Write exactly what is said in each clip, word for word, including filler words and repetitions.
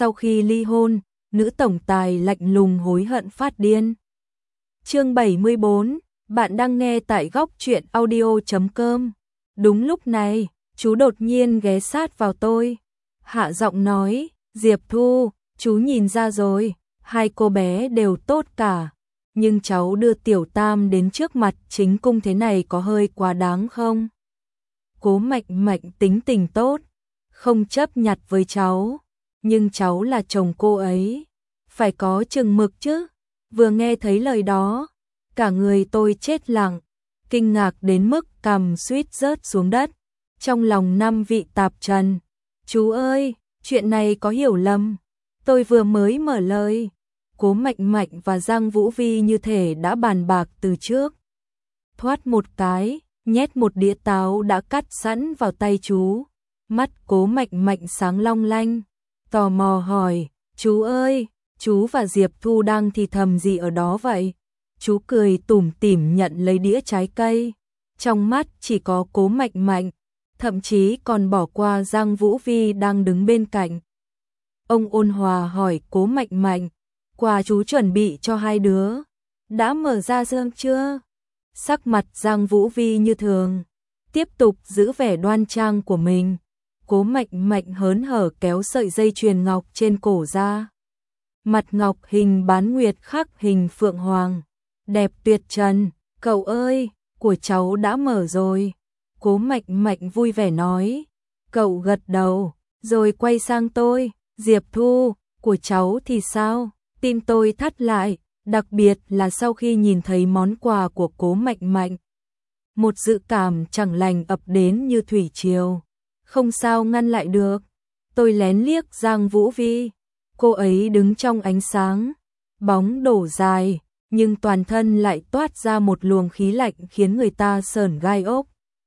Sau khi ly hôn, nữ tổng tài lạnh lùng hối hận phát điên. Chương bảy mươi bốn, bạn đang nghe tại góc truyện audio chấm com. Đúng lúc này, chú đột nhiên ghé sát vào tôi. Hạ giọng nói, Diệp Thu, chú nhìn ra rồi, hai cô bé đều tốt cả. Nhưng cháu đưa Tiểu Tam đến trước mặt chính cung thế này có hơi quá đáng không? Cố Mạnh Mạnh tính tình tốt, không chấp nhặt với cháu. Nhưng cháu là chồng cô ấy, phải có chừng mực chứ. Vừa nghe thấy lời đó, cả người tôi chết lặng, kinh ngạc đến mức cằm suýt rớt xuống đất. Trong lòng năm vị tạp trần, chú ơi, chuyện này có hiểu lầm. Tôi vừa mới mở lời, Cố Mạnh Mạnh và Giang Vũ Vi như thể đã bàn bạc từ trước. Thoát một cái, nhét một đĩa táo đã cắt sẵn vào tay chú. Mắt Cố Mạnh Mạnh sáng long lanh, tò mò hỏi, chú ơi, chú và Diệp Thu đang thì thầm gì ở đó vậy? Chú cười tủm tỉm nhận lấy đĩa trái cây, trong mắt chỉ có Cố Mạnh Mạnh, thậm chí còn bỏ qua Giang Vũ Vi đang đứng bên cạnh. Ông ôn hòa hỏi Cố Mạnh Mạnh, quà chú chuẩn bị cho hai đứa, đã mở ra dương chưa? Sắc mặt Giang Vũ Vi như thường, tiếp tục giữ vẻ đoan trang của mình. Cố Mạnh Mạnh hớn hở kéo sợi dây chuyền ngọc trên cổ ra. Mặt ngọc hình bán nguyệt khắc hình phượng hoàng, đẹp tuyệt trần. Cậu ơi, của cháu đã mở rồi. Cố Mạnh Mạnh vui vẻ nói. Cậu gật đầu, rồi quay sang tôi. Diệp Thu, của cháu thì sao? Tim tôi thắt lại, đặc biệt là sau khi nhìn thấy món quà của Cố Mạnh Mạnh. Một dự cảm chẳng lành ập đến như thủy triều. Không sao ngăn lại được. Tôi lén liếc Giang Vũ Vi. Cô ấy đứng trong ánh sáng, bóng đổ dài, nhưng toàn thân lại toát ra một luồng khí lạnh khiến người ta sởn gai ốc.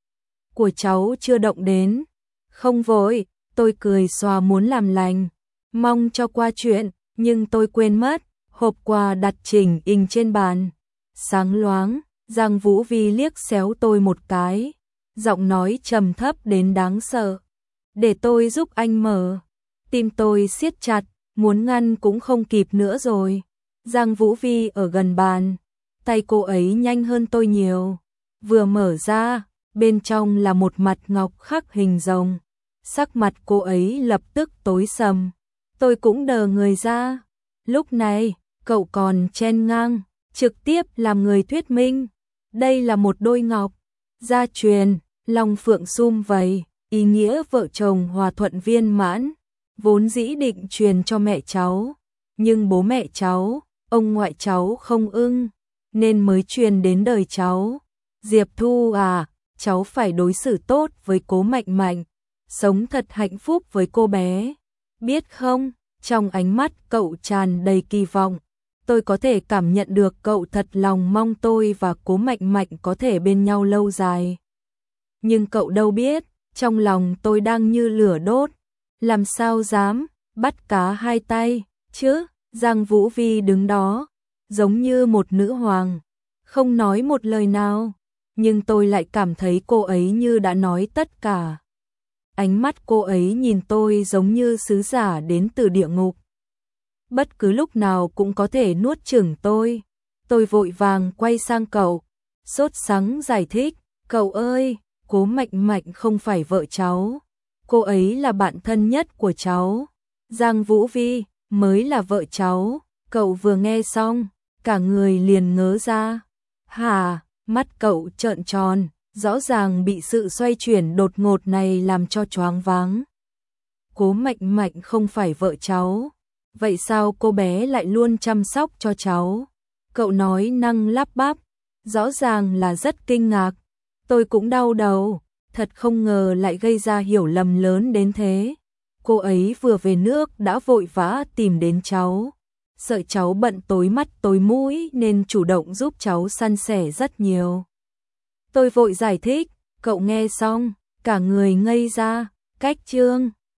Của cháu chưa động đến. Không vội, tôi cười xòa muốn làm lành, mong cho qua chuyện, nhưng tôi quên mất, hộp quà đặt chỉnh ình trên bàn. Sáng loáng, Giang Vũ Vi liếc xéo tôi một cái, giọng nói trầm thấp đến đáng sợ. Để tôi giúp anh mở. Tim tôi siết chặt, muốn ngăn cũng không kịp nữa rồi. Giang Vũ Vi ở gần bàn, tay cô ấy nhanh hơn tôi nhiều. Vừa mở ra, bên trong là một mặt ngọc khắc hình rồng. Sắc mặt cô ấy lập tức tối sầm. Tôi cũng đờ người ra. Lúc này, cậu còn chen ngang, trực tiếp làm người thuyết minh. Đây là một đôi ngọc gia truyền, long phượng sum vầy, ý nghĩa vợ chồng hòa thuận viên mãn, vốn dĩ định truyền cho mẹ cháu, nhưng bố mẹ cháu, ông ngoại cháu không ưng, nên mới truyền đến đời cháu. Diệp Thu à, cháu phải đối xử tốt với Cố Mạnh Mạnh, sống thật hạnh phúc với cô bé, biết không? Trong ánh mắt cậu tràn đầy kỳ vọng. Tôi có thể cảm nhận được cậu thật lòng mong tôi và Cố Mạnh Mạnh có thể bên nhau lâu dài. Nhưng cậu đâu biết, trong lòng tôi đang như lửa đốt. Làm sao dám bắt cá hai tay chứ? Giang Vũ Vi đứng đó, giống như một nữ hoàng, không nói một lời nào. Nhưng tôi lại cảm thấy cô ấy như đã nói tất cả. Ánh mắt cô ấy nhìn tôi giống như sứ giả đến từ địa ngục. Bất cứ lúc nào cũng có thể nuốt chửng tôi. Tôi vội vàng quay sang cậu, sốt sắng giải thích. Cậu ơi, Cố Mạnh Mạnh không phải vợ cháu. Cô ấy là bạn thân nhất của cháu. Giang Vũ Vi mới là vợ cháu. Cậu vừa nghe xong, cả người liền ngớ ra. Hả? Mắt cậu trợn tròn, rõ ràng bị sự xoay chuyển đột ngột này làm cho choáng váng. Cố Mạnh Mạnh không phải vợ cháu. Vậy sao cô bé lại luôn chăm sóc cho cháu? Cậu nói năng lắp bắp, rõ ràng là rất kinh ngạc. Tôi cũng đau đầu, thật không ngờ lại gây ra hiểu lầm lớn đến thế. Cô ấy vừa về nước đã vội vã tìm đến cháu. Sợ cháu bận tối mắt tối mũi nên chủ động giúp cháu san sẻ rất nhiều. Tôi vội giải thích, cậu nghe xong, cả người ngây ra, cách chương.